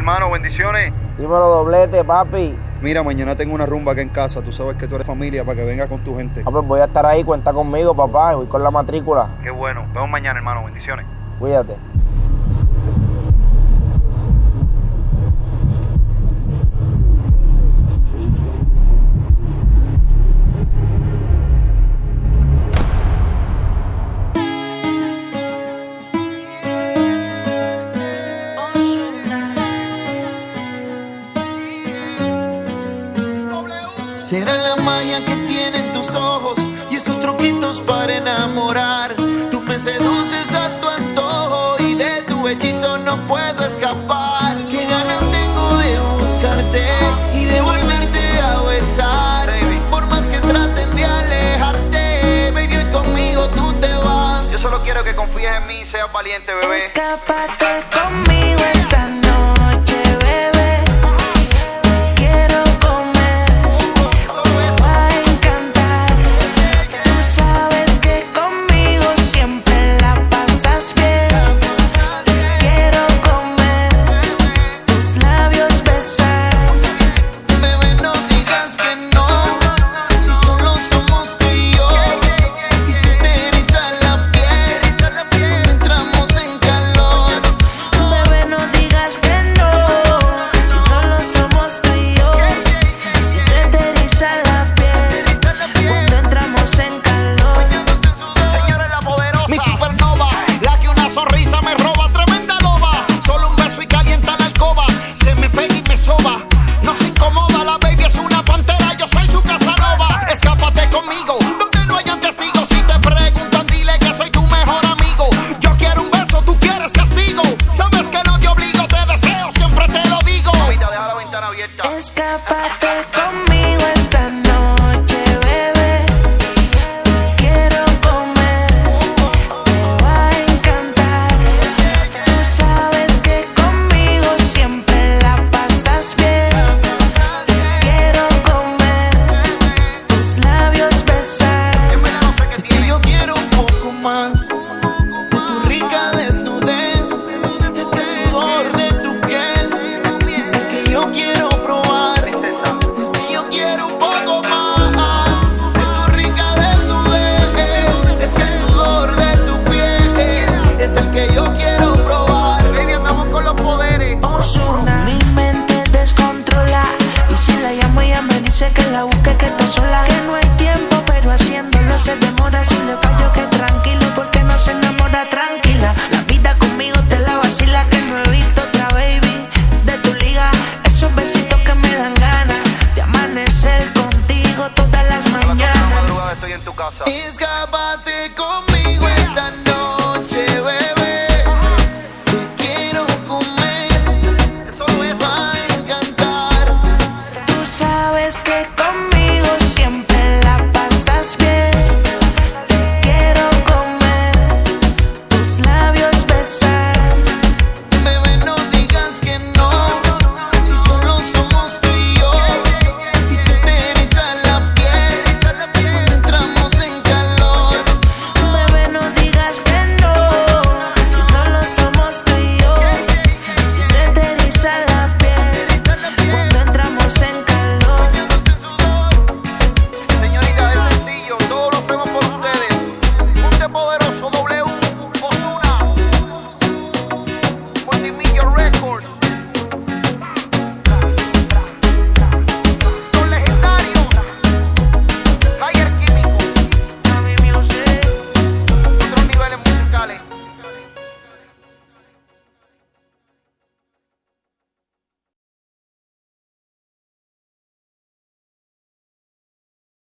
hermano, bendiciones. Dímelo, doblete, papi. Mira, mañana tengo una rumba acá en casa. Tú sabes que tú eres familia para que vengas con tu gente. Ah, pues voy a estar ahí, cuenta conmigo, papá. Voy con la matrícula. Qué bueno. Nos vemos mañana, hermano. Bendiciones. Cuídate. Será la magia que tienen tus ojos y esos truquitos para enamorar. Tú me seduces a tu antojo y de tu hechizo no puedo escapar. Qué ganas tengo de buscarte y de volverte a besar. Baby. Por más que traten de alejarte, baby, hoy conmigo tú te vas. Yo solo quiero que confíes en mí y seas valiente, bebé. Escápate conmigo esta noche, bebé. Te quiero comer, te va a encantar. Tú sabes que conmigo siempre la pasas bien. Te quiero comer, tus labios besar. Bebé, no digas que no, si solo somos tú y yo. Y se te eriza la piel cuando entramos en calor. Bebé, no digas que no, si solo somos tú y yo. Si se te eriza la piel cuando entramos en calor. Señora la poderosa. Mi supernova, la que una sonrisa me roba, tremenda loba. Solo un beso y calienta la alcoba. Se me pega y me soba, no se incomoda. La baby es una pantera, yo soy su Casanova. Escápate conmigo, donde no hayan testigos. Si te preguntan, dile que soy tu mejor amigo. Yo quiero un beso, tú quieres castigo. Sabes que no te obligo, te deseo, siempre te lo digo. Mamita, deja la ventana abierta. Escápate conmigo esta noche, bebé. Te quiero comer, te va a encantar. Tú sabes que conmigo siempre la pasas bien. Te quiero comer, tus labios besar. Es que yo quiero un poco más de tu rica desnudez. Es que el sudor de tu piel es el que yo quiero probar. Es que yo quiero un poco más de tu rica desnudez. Es que el sudor de tu piel es el que yo quiero probar. Baby, andamos con los poderes. Ozuna. Mi mente descontrola y si la llamo ella me dice que la busque, que está sola, que no hay tiempo, pero haciéndolo se demora. Si le fallo que tranquilo, porque no se enamora tranquila. La vida conmigo te la vacila, que no he visto otra baby de tu liga. Esos besitos que me dan ganas de amanecer contigo todas las A las 2 de la mañanas. madrugada estoy en tu casa. Escápate conmigo esta noche, bebé. Te quiero comer, Solo me eso. va a encantar. Tú sabes que